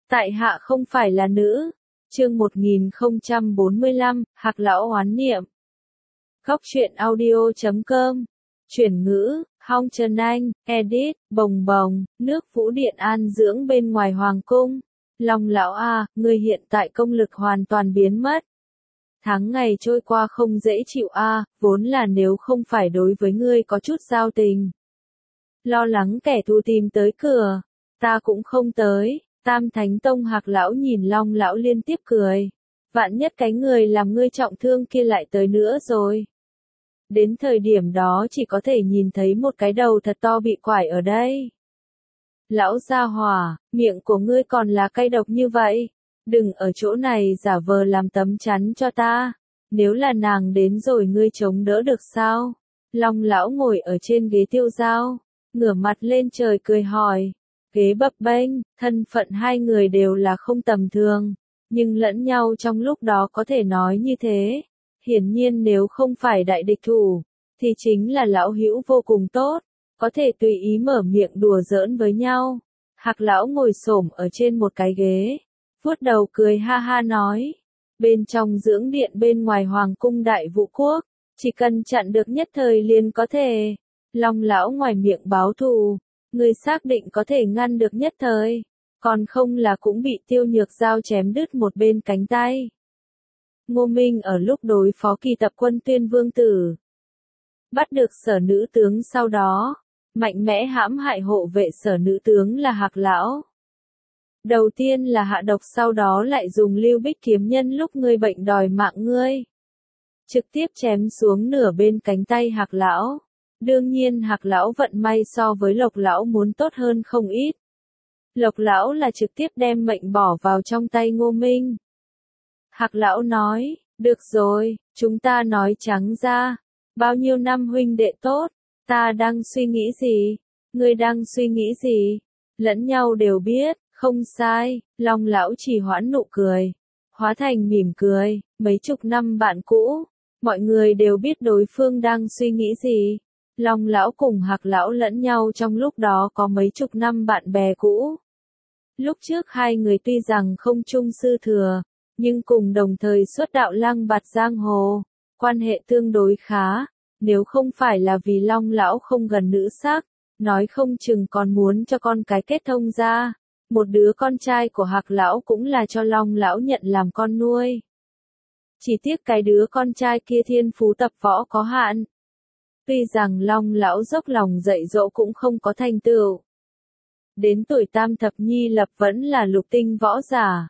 Tại hạ không phải là nữ. Chương 1045, Hạc lão oán niệm. Góc truyện audio.com. Chuyển ngữ, Hong Trần Anh, edit, bồng bồng, nước Vũ Điện an dưỡng bên ngoài hoàng cung. Long lão a, ngươi hiện tại công lực hoàn toàn biến mất. Tháng ngày trôi qua không dễ chịu a, vốn là nếu không phải đối với ngươi có chút giao tình. Lo lắng kẻ thù tìm tới cửa, ta cũng không tới. Tam Thánh Tông Hạc lão nhìn Long lão liên tiếp cười. Vạn nhất cái người làm ngươi trọng thương kia lại tới nữa rồi. Đến thời điểm đó chỉ có thể nhìn thấy một cái đầu thật to bị quải ở đây. Lão gia hỏa, miệng của ngươi còn là cay độc như vậy. Đừng ở chỗ này giả vờ làm tấm chắn cho ta. Nếu là nàng đến rồi ngươi chống đỡ được sao? Long lão ngồi ở trên ghế tiêu dao, ngửa mặt lên trời cười hỏi. Ghế bập bênh, thân phận hai người đều là không tầm thường, nhưng lẫn nhau trong lúc đó có thể nói như thế. Hiển nhiên nếu không phải đại địch thủ, thì chính là lão hữu vô cùng tốt, có thể tùy ý mở miệng đùa giỡn với nhau. Hạc lão ngồi xổm ở trên một cái ghế, vuốt đầu cười ha ha nói, bên trong dưỡng điện bên ngoài hoàng cung Đại Vũ Quốc, chỉ cần chặn được nhất thời liền có thể. Long lão ngoài miệng báo thù. Ngươi xác định có thể ngăn được nhất thời, còn không là cũng bị Tiêu Nhược Giao chém đứt một bên cánh tay. Ngô Minh ở lúc đối phó Kỳ Tập Quân Tuyên Vương Tử, bắt được Sở nữ tướng, sau đó mạnh mẽ hãm hại hộ vệ Sở nữ tướng là Hạc lão. Đầu tiên là hạ độc, sau đó lại dùng Lưu Bích kiếm nhân lúc ngươi bệnh đòi mạng ngươi, trực tiếp chém xuống nửa bên cánh tay Hạc lão. Đương nhiên Hạc lão vận may so với Lộc lão muốn tốt hơn không ít. Lộc lão là trực tiếp đem mệnh bỏ vào trong tay Ngô Minh. Hạc lão nói, được rồi, chúng ta nói trắng ra, bao nhiêu năm huynh đệ tốt, ta đang suy nghĩ gì, ngươi đang suy nghĩ gì, lẫn nhau đều biết, không sai. Long lão chỉ hoãn nụ cười, hóa thành mỉm cười, mấy chục năm bạn cũ, mọi người đều biết đối phương đang suy nghĩ gì. Long lão cùng Hạc lão lẫn nhau trong lúc đó có mấy chục năm bạn bè cũ. Lúc trước hai người tuy rằng không chung sư thừa, nhưng cùng đồng thời xuất đạo lăng bạt giang hồ, quan hệ tương đối khá. Nếu không phải là vì Long lão không gần nữ sắc, nói không chừng còn muốn cho con cái kết thông ra. Một đứa con trai của Hạc lão cũng là cho Long lão nhận làm con nuôi. Chỉ tiếc cái đứa con trai kia thiên phú tập võ có hạn. Tuy rằng Long lão dốc lòng dạy dỗ cũng không có thành tựu. Đến tuổi tam thập nhi lập vẫn là lục tinh võ giả.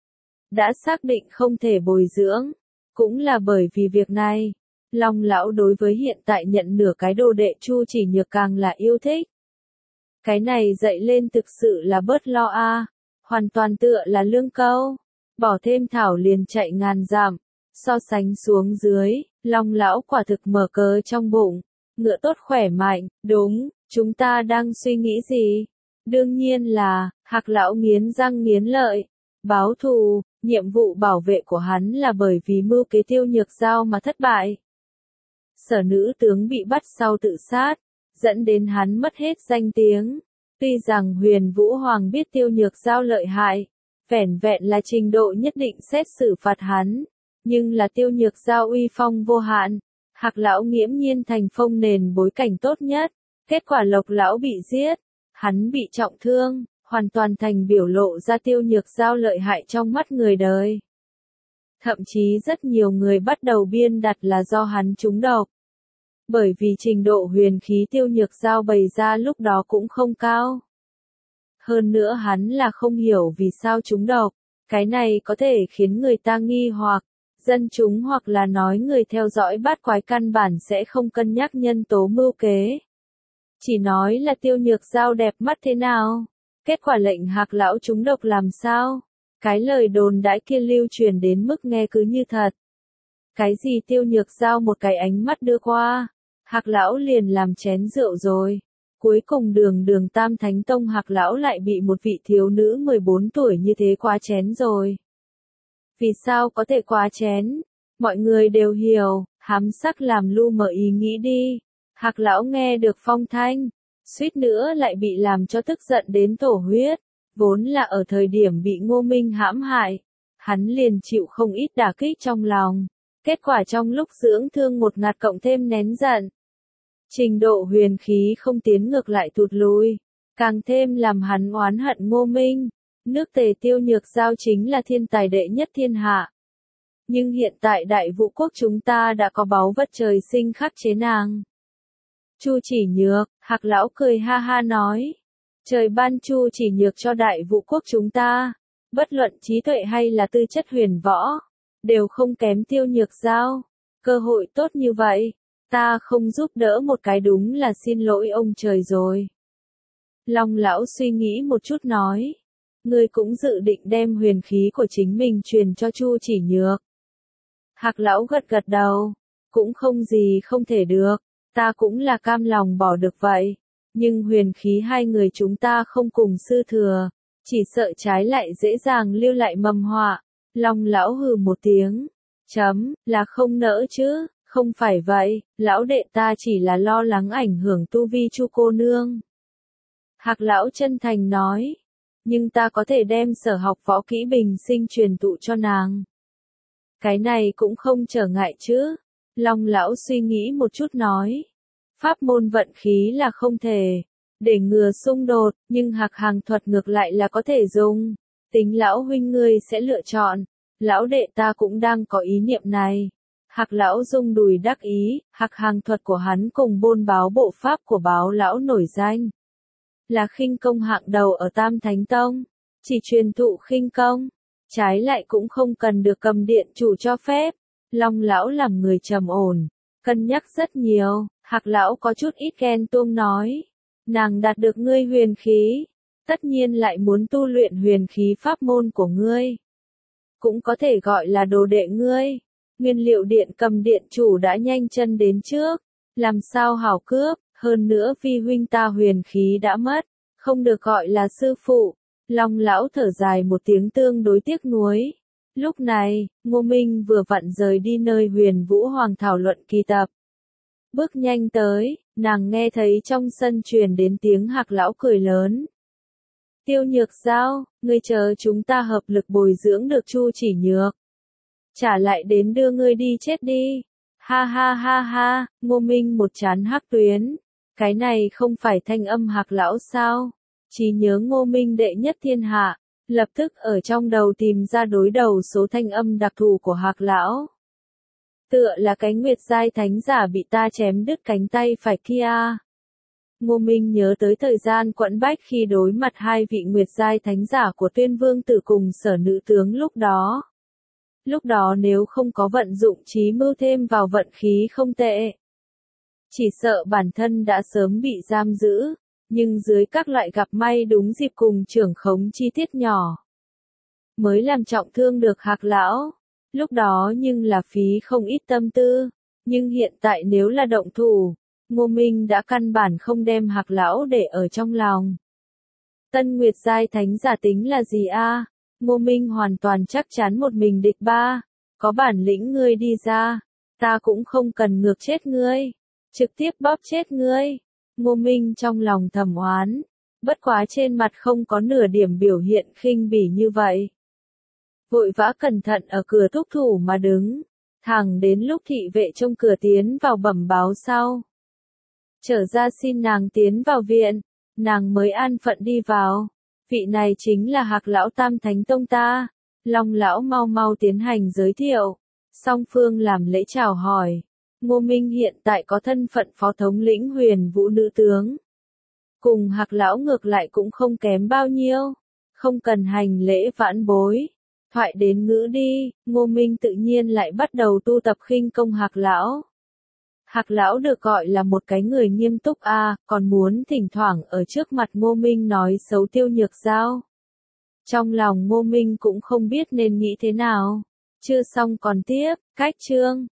Đã xác định không thể bồi dưỡng. Cũng là bởi vì việc này, Long lão đối với hiện tại nhận nửa cái đồ đệ Chu Chỉ Nhược càng là yêu thích. Cái này dạy lên thực sự là bớt lo a, hoàn toàn tựa là lương câu. Bỏ thêm thảo liền chạy ngàn dặm. So sánh xuống dưới, Long lão quả thực mở cờ trong bụng. Ngựa tốt khỏe mạnh, đúng, chúng ta đang suy nghĩ gì? Đương nhiên là, Hạc lão nghiến răng nghiến lợi, báo thù. Nhiệm vụ bảo vệ của hắn là bởi vì mưu kế Tiêu Nhược Giao mà thất bại. Sở nữ tướng bị bắt sau tự sát, dẫn đến hắn mất hết danh tiếng. Tuy rằng Huyền Vũ Hoàng biết Tiêu Nhược Giao lợi hại, vẻn vẹn là trình độ nhất định xét xử phạt hắn, nhưng là Tiêu Nhược Giao uy phong vô hạn. Hạc lão nghiễm nhiên thành phong nền bối cảnh tốt nhất, kết quả Lộc lão bị giết, hắn bị trọng thương, hoàn toàn thành biểu lộ ra Tiêu Nhược Giao lợi hại trong mắt người đời. Thậm chí rất nhiều người bắt đầu biên đặt là do hắn trúng độc. Bởi vì trình độ huyền khí Tiêu Nhược Giao bày ra lúc đó cũng không cao. Hơn nữa hắn là không hiểu vì sao trúng độc, cái này có thể khiến người ta nghi hoặc. Dân chúng hoặc là nói người theo dõi bát quái căn bản sẽ không cân nhắc nhân tố mưu kế. Chỉ nói là Tiêu Nhược Giao đẹp mắt thế nào, kết quả lệnh Hạc lão trúng độc làm sao. Cái lời đồn đãi kia lưu truyền đến mức nghe cứ như thật. Cái gì Tiêu Nhược Giao một cái ánh mắt đưa qua, Hạc lão liền làm chén rượu rồi. Cuối cùng đường Tam Thánh Tông Hạc lão lại bị một vị thiếu nữ 14 tuổi như thế quá chén rồi. Vì sao có thể quá chén? Mọi người đều hiểu, hám sắc làm lu mờ ý nghĩ đi. Hạc lão nghe được phong thanh, suýt nữa lại bị làm cho tức giận đến thổ huyết. Vốn là ở thời điểm bị Ngô Minh hãm hại, hắn liền chịu không ít đả kích trong lòng. Kết quả trong lúc dưỡng thương một ngạt cộng thêm nén giận, trình độ huyền khí không tiến ngược lại tụt lùi, càng thêm làm hắn oán hận Ngô Minh. Nước Tề Tiêu Nhược Giao chính là thiên tài đệ nhất thiên hạ. Nhưng hiện tại Đại Vũ Quốc chúng ta đã có báu vật trời sinh khắc chế nàng. Chu Chỉ Nhược, Hạc lão cười ha ha nói. Trời ban Chu Chỉ Nhược cho Đại Vũ Quốc chúng ta, bất luận trí tuệ hay là tư chất huyền võ, đều không kém Tiêu Nhược Giao. Cơ hội tốt như vậy, ta không giúp đỡ một cái đúng là xin lỗi ông trời rồi. Long lão suy nghĩ một chút nói. Ngươi cũng dự định đem huyền khí của chính mình truyền cho Chu Chỉ Nhược. Hạc lão gật gật đầu. Cũng không gì không thể được, ta cũng là cam lòng bỏ được vậy. Nhưng huyền khí hai người chúng ta không cùng sư thừa, chỉ sợ trái lại dễ dàng lưu lại mầm họa. Long lão hừ một tiếng. Là không nỡ chứ, không phải vậy, lão đệ ta chỉ là lo lắng ảnh hưởng tu vi Chu cô nương. Hạc lão chân thành nói. Nhưng ta có thể đem sở học võ kỹ bình sinh truyền tụ cho nàng. Cái này cũng không trở ngại chứ. Long lão suy nghĩ một chút nói. Pháp môn vận khí là không thể. Để ngừa xung đột, nhưng Hạc hàng thuật ngược lại là có thể dùng. Tính lão huynh ngươi sẽ lựa chọn. Lão đệ ta cũng đang có ý niệm này. Hạc lão rung đùi đắc ý, Hạc hàng thuật của hắn cùng bôn báo bộ pháp của báo lão nổi danh. Là khinh công hạng đầu ở Tam Thánh Tông, chỉ truyền thụ khinh công, trái lại cũng không cần được cầm điện chủ cho phép. Long lão làm người trầm ổn, cân nhắc rất nhiều. Hạc lão có chút ít ghen tuông nói, nàng đạt được ngươi huyền khí, tất nhiên lại muốn tu luyện huyền khí pháp môn của ngươi, cũng có thể gọi là đồ đệ ngươi. Nguyên liệu điện cầm điện chủ đã nhanh chân đến trước, làm sao hảo cướp. Hơn nữa phi huynh ta huyền khí đã mất, không được gọi là sư phụ. Long lão thở dài một tiếng tương đối tiếc nuối. Lúc này, Ngô Minh vừa vặn rời đi nơi Huyền Vũ Hoàng thảo luận kỳ tập. Bước nhanh tới, nàng nghe thấy trong sân truyền đến tiếng Hạc lão cười lớn. Tiêu Nhược Giao, ngươi chờ chúng ta hợp lực bồi dưỡng được Chu Chỉ Nhược. Trả lại đến đưa ngươi đi chết đi. Ha ha ha ha, Ngô Minh một trán hắc tuyến. Cái này không phải thanh âm Hạc lão sao? Chỉ nhớ Ngô Minh đệ nhất thiên hạ, lập tức ở trong đầu tìm ra đối đầu số thanh âm đặc thù của Hạc lão. Tựa là cái Nguyệt giai thánh giả bị ta chém đứt cánh tay phải kia. Ngô Minh nhớ tới thời gian quẫn bách khi đối mặt hai vị Nguyệt giai thánh giả của Tuyên Vương Tử cùng Sở nữ tướng lúc đó. Lúc đó nếu không có vận dụng trí mưu thêm vào vận khí không tệ, chỉ sợ bản thân đã sớm bị giam giữ, nhưng dưới các loại gặp may đúng dịp cùng trưởng khống chi tiết nhỏ, mới làm trọng thương được Hạc lão. Lúc đó nhưng là phí không ít tâm tư, nhưng hiện tại nếu là động thủ, Ngô Minh đã căn bản không đem Hạc lão để ở trong lòng. Tân Nguyệt giai thánh giả tính là gì a? Ngô Minh hoàn toàn chắc chắn một mình địch ba, có bản lĩnh ngươi đi ra, ta cũng không cần ngược chết ngươi, trực tiếp bóp chết ngươi. Ngô Minh trong lòng thầm oán, bất quá trên mặt không có nửa điểm biểu hiện khinh bỉ như vậy. Vội vã cẩn thận ở cửa thúc thủ mà đứng, thẳng đến lúc thị vệ trong cửa tiến vào bẩm báo sau. Trở ra xin nàng tiến vào viện, nàng mới an phận đi vào. Vị này chính là Hạc lão Tam Thánh Tông ta. Long lão mau mau tiến hành giới thiệu. Song phương làm lễ chào hỏi. Ngô Minh hiện tại có thân phận phó thống lĩnh Huyền Vũ nữ tướng. Cùng Hạc lão ngược lại cũng không kém bao nhiêu. Không cần hành lễ vãn bối. Thoại đến ngữ đi, Ngô Minh tự nhiên lại bắt đầu tu tập khinh công Hạc lão. Hạc lão được gọi là một cái người nghiêm túc còn muốn thỉnh thoảng ở trước mặt Ngô Minh nói xấu Tiêu Nhược Giao. Trong lòng Ngô Minh cũng không biết nên nghĩ thế nào. Chưa xong còn tiếp, cách chương.